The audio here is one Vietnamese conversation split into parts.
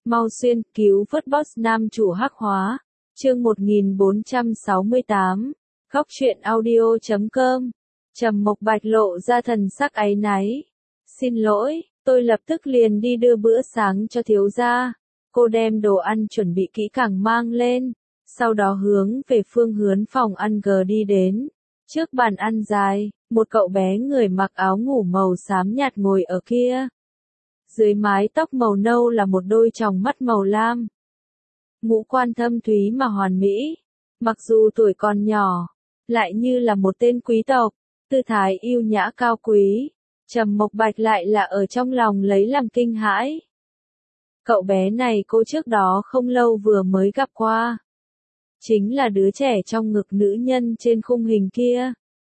Mau xuyên cứu vớt boss nam chủ hắc hóa. Chương 1468. Góc truyện audio.com. Trầm Mộc Bạch lộ ra thần sắc áy náy. Xin lỗi, tôi lập tức liền đi đưa bữa sáng cho thiếu gia. Cô đem đồ ăn chuẩn bị kỹ càng mang lên, sau đó hướng về phương hướng phòng ăn G đi đến. Trước bàn ăn dài, một cậu bé người mặc áo ngủ màu xám nhạt ngồi ở kia. Dưới mái tóc màu nâu là một đôi tròng mắt màu lam. Ngũ quan thâm thúy mà hoàn mỹ, mặc dù tuổi còn nhỏ, lại như là một tên quý tộc, tư thái yêu nhã cao quý. Trầm Mộc Bạch lại là ở trong lòng lấy làm kinh hãi. Cậu bé này cô trước đó không lâu vừa mới gặp qua. Chính là đứa trẻ trong ngực nữ nhân trên khung hình kia.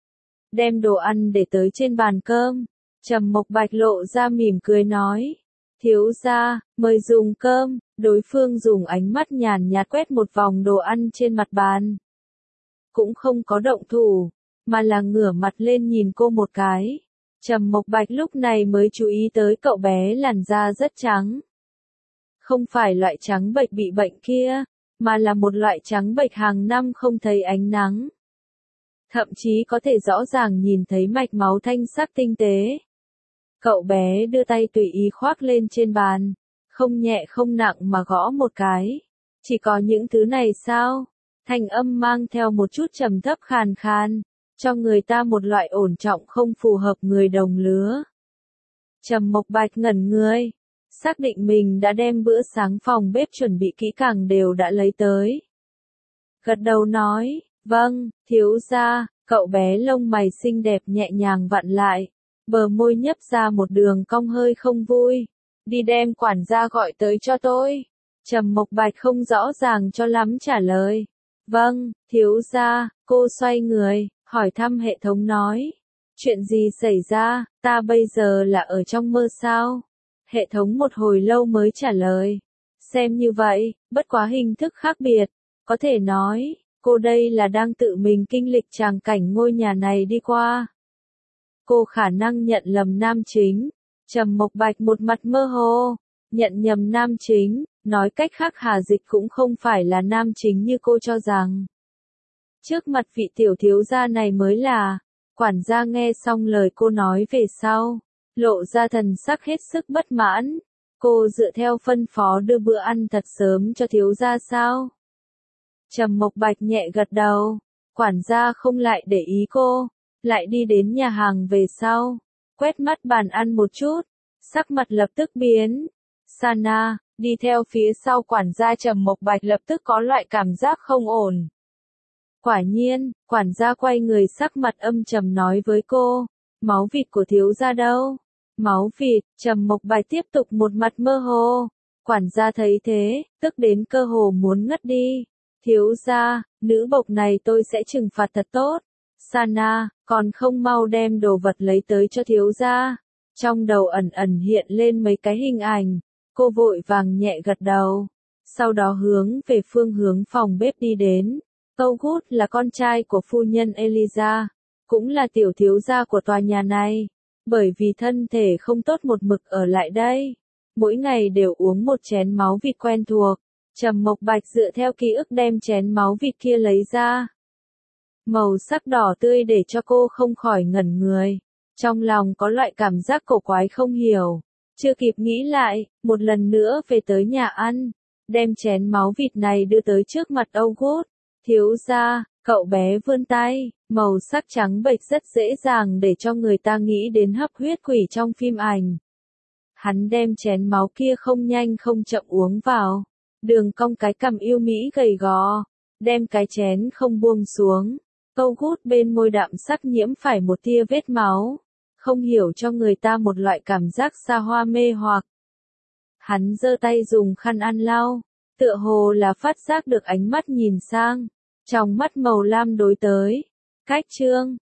Đem đồ ăn để tới trên bàn cơm, Trầm Mộc Bạch lộ ra mỉm cười nói. Thiếu gia, mời dùng cơm. Đối phương dùng ánh mắt nhàn nhạt quét một vòng đồ ăn trên mặt bàn. Cũng không có động thủ, mà là ngửa mặt lên nhìn cô một cái. Trầm Mộc Bạch lúc này mới chú ý tới cậu bé làn da rất trắng. Không phải loại trắng bệch bị bệnh kia, mà là một loại trắng bệch hàng năm không thấy ánh nắng. Thậm chí có thể rõ ràng nhìn thấy mạch máu thanh sắc tinh tế. Cậu bé đưa tay tùy ý khoác lên trên bàn, không nhẹ không nặng mà gõ một cái. Chỉ có những thứ này sao? Thanh âm mang theo một chút trầm thấp khàn khàn, cho người ta một loại ổn trọng không phù hợp người đồng lứa. Trầm Mộc Bạch ngẩn người, xác định mình đã đem bữa sáng phòng bếp chuẩn bị kỹ càng đều đã lấy tới. Gật đầu nói, vâng, thiếu gia. Cậu bé lông mày xinh đẹp nhẹ nhàng vặn lại, bờ môi nhấp ra một đường cong hơi không vui. Đi đem quản gia gọi tới cho tôi. Trầm Mộc Bạch không rõ ràng cho lắm trả lời. Vâng, thiếu gia. Cô xoay người, hỏi thăm hệ thống nói. Chuyện gì xảy ra, ta bây giờ là ở trong mơ sao? Hệ thống một hồi lâu mới trả lời. Xem như vậy, bất quá hình thức khác biệt. Có thể nói, cô đây là đang tự mình kinh lịch tràng cảnh ngôi nhà này đi qua. Cô khả năng nhận lầm nam chính. Trầm Mộc Bạch một mặt mơ hồ. Nhận nhầm nam chính, nói cách khác Hà Dịch cũng không phải là nam chính như cô cho rằng. Trước mặt vị tiểu thiếu gia này mới là. Quản gia nghe xong lời cô nói về sau, lộ ra thần sắc hết sức bất mãn. Cô dựa theo phân phó đưa bữa ăn thật sớm cho thiếu gia sao? Trầm Mộc Bạch nhẹ gật đầu. Quản gia không lại để ý cô, lại đi đến nhà hàng về sau, quét mắt bàn ăn một chút, sắc mặt lập tức biến. Sana, đi theo phía sau quản gia. Trầm Mộc Bạch lập tức có loại cảm giác không ổn. Quả nhiên, quản gia quay người sắc mặt âm trầm nói với cô, máu vịt của thiếu gia đâu? Máu vịt. Trầm Mộc Bạch tiếp tục một mặt mơ hồ. Quản gia thấy thế, tức đến cơ hồ muốn ngất đi. Thiếu gia, nữ bộc này tôi sẽ trừng phạt thật tốt. Sana, còn không mau đem đồ vật lấy tới cho thiếu gia. Trong đầu ẩn ẩn hiện lên mấy cái hình ảnh, cô vội vàng nhẹ gật đầu. Sau đó hướng về phương hướng phòng bếp đi đến. August là con trai của phu nhân Eliza, cũng là tiểu thiếu gia của tòa nhà này. Bởi vì thân thể không tốt một mực ở lại đây, mỗi ngày đều uống một chén máu vịt quen thuộc. Trầm Mộc Bạch dựa theo ký ức đem chén máu vịt kia lấy ra. Màu sắc đỏ tươi để cho cô không khỏi ngẩn người. Trong lòng có loại cảm giác cổ quái không hiểu. Chưa kịp nghĩ lại, một lần nữa về tới nhà ăn, đem chén máu vịt này đưa tới trước mặt August. Thiếu gia, cậu bé vươn tay, màu sắc trắng bệch rất dễ dàng để cho người ta nghĩ đến hấp huyết quỷ trong phim ảnh. Hắn đem chén máu kia không nhanh không chậm uống vào. Đường cong cái cằm yêu mỹ gầy gò, đem cái chén không buông xuống. August bên môi đạm sắc nhiễm phải một tia vết máu, không hiểu cho người ta một loại cảm giác xa hoa mê hoặc. Hắn giơ tay dùng khăn ăn lau, tựa hồ là phát giác được ánh mắt nhìn sang, trong mắt màu lam đối tới. Cách chương